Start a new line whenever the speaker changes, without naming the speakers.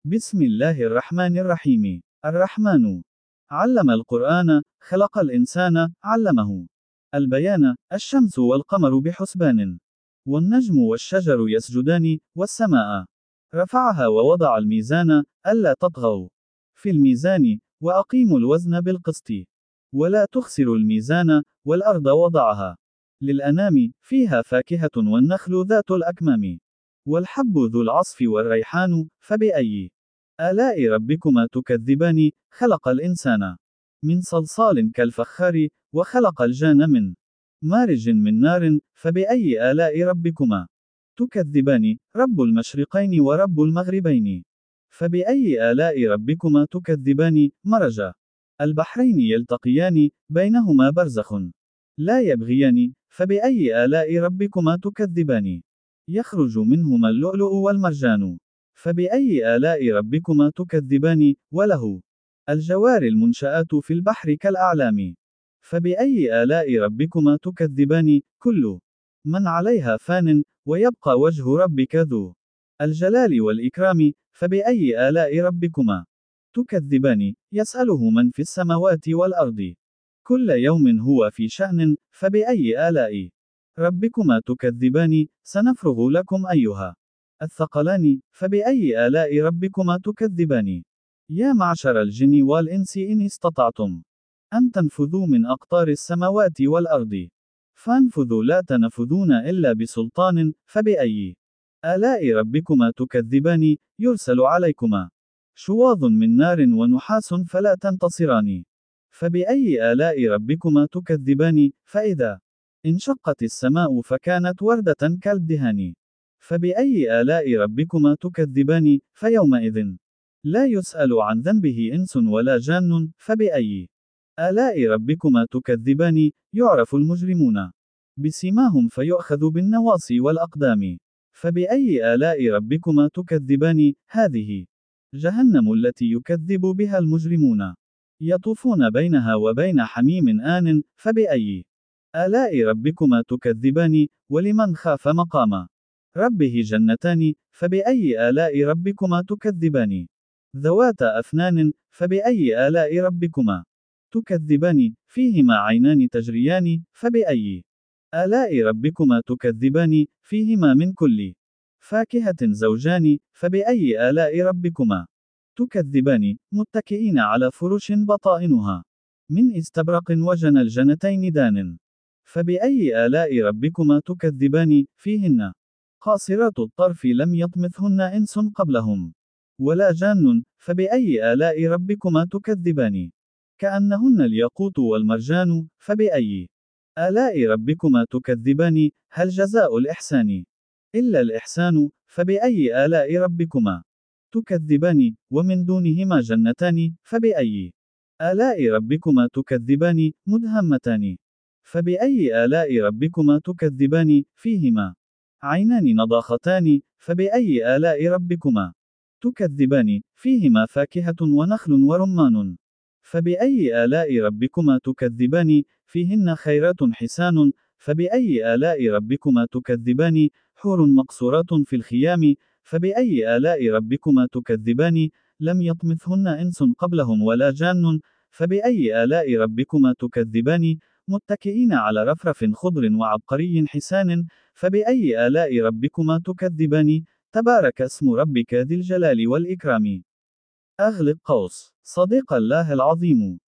بسم الله الرحمن الرحيم. الرحمن علم القرآن، خلق الإنسان، علمه البيان. الشمس والقمر بحسبان، والنجم والشجر يسجدان، والسماء رفعها ووضع الميزان، ألا تطغوا في الميزان، وأقيموا الوزن بالقسط، ولا تخسروا الميزان، والأرض وضعها للأنام، فيها فاكهة والنخل ذات الأكمام، والحب ذو العصف والريحان، فبأي آلاء ربكما تكذبان؟ خلق الإنسان من صلصال كالفخار، وخلق الجان من مارج من نار، فبأي آلاء ربكما تكذبان؟ رب المشرقين ورب المغربين، فبأي آلاء ربكما تكذبان؟ مرج البحرين يلتقيان، بينهما برزخ لا يبغيان، فبأي آلاء ربكما تكذبان؟ يخرج منهما اللؤلؤ والمرجان، فبأي آلاء ربكما تكذبان؟ وله الجوار المنشآت في البحر كالأعلام، فبأي آلاء ربكما تكذبان؟ كل من عليها فان، ويبقى وجه ربك ذو الجلال والإكرام، فبأي آلاء ربكما تكذبان؟ يسأله من في السماوات والأرض كل يوم هو في شأن، فبأي آلاء ربكما تكذبان؟ سنفرغ لكم أيها الثقلان، فبأي آلاء ربكما تكذبان؟ يا معشر الجن والإنس إن استطعتم أن تنفذوا من أقطار السماوات والأرض فانفذوا، لا تنفذون إلا بسلطان، فبأي آلاء ربكما تكذبان؟ يرسل عليكما شواظ من نار ونحاس فلا تنتصران، فبأي آلاء ربكما تكذبان؟ فإذا انشقت السماء فكانت وردة كالدهان، فبأي آلاء ربكما تكذبان؟ فيومئذ لا يسأل عن ذنبه إنس ولا جان، فبأي آلاء ربكما تكذبان؟ يعرف المجرمون بسيماهم فيؤخذ بالنواصي والأقدام، فبأي آلاء ربكما تكذبان؟ هذه جهنم التي يكذب بها المجرمون، يطوفون بينها وبين حميم آن، فبأي آلاء ربكما تكذبان؟ ولمن خاف مقام ربه جنتان، فبأي آلاء ربكما تكذبان؟ ذواتا أفنان، فبأي آلاء ربكما تكذبان؟ فيهما عينان تجريان، فبأي آلاء ربكما تكذبان؟ فيهما من كل فاكهة زوجان، فبأي آلاء ربكما تكذبان؟ متكئين على فرش بطائنها من استبرق وجنى الجنتين دان، فبأي آلاء ربكما تكذبان؟ فيهن قاصرات الطرف لم يطمثهن إنس قبلهم ولا جان، فبأي آلاء ربكما تكذبان؟ كأنهن الياقوت والمرجان، فبأي آلاء ربكما تكذبان؟ هل جزاء الإحسان إلا الإحسان؟ فبأي آلاء ربكما تكذبان؟ ومن دونهما جنتان، فبأي آلاء ربكما تكذبان؟ مدهمتان، فبأي آلاء ربكما تكذبان؟ فيهما عينان نضاختان، فبأي آلاء ربكما تكذبان؟ فيهما فاكهة ونخل ورمان، فبأي آلاء ربكما تكذبان؟ فيهن خيرات حسان، فبأي آلاء ربكما تكذبان؟ حور مقصورات في الخيام، فبأي آلاء ربكما تكذبان؟ لم يطمثهن إنس قبلهم ولا جان، فبأي آلاء ربكما تكذبان؟ متكئين على رفرف خضر وعبقري حسان، فبأي آلاء ربكما تكذبان؟ تبارك اسم ربك ذي الجلال والإكرام. أغلق قوس. صديق الله العظيم.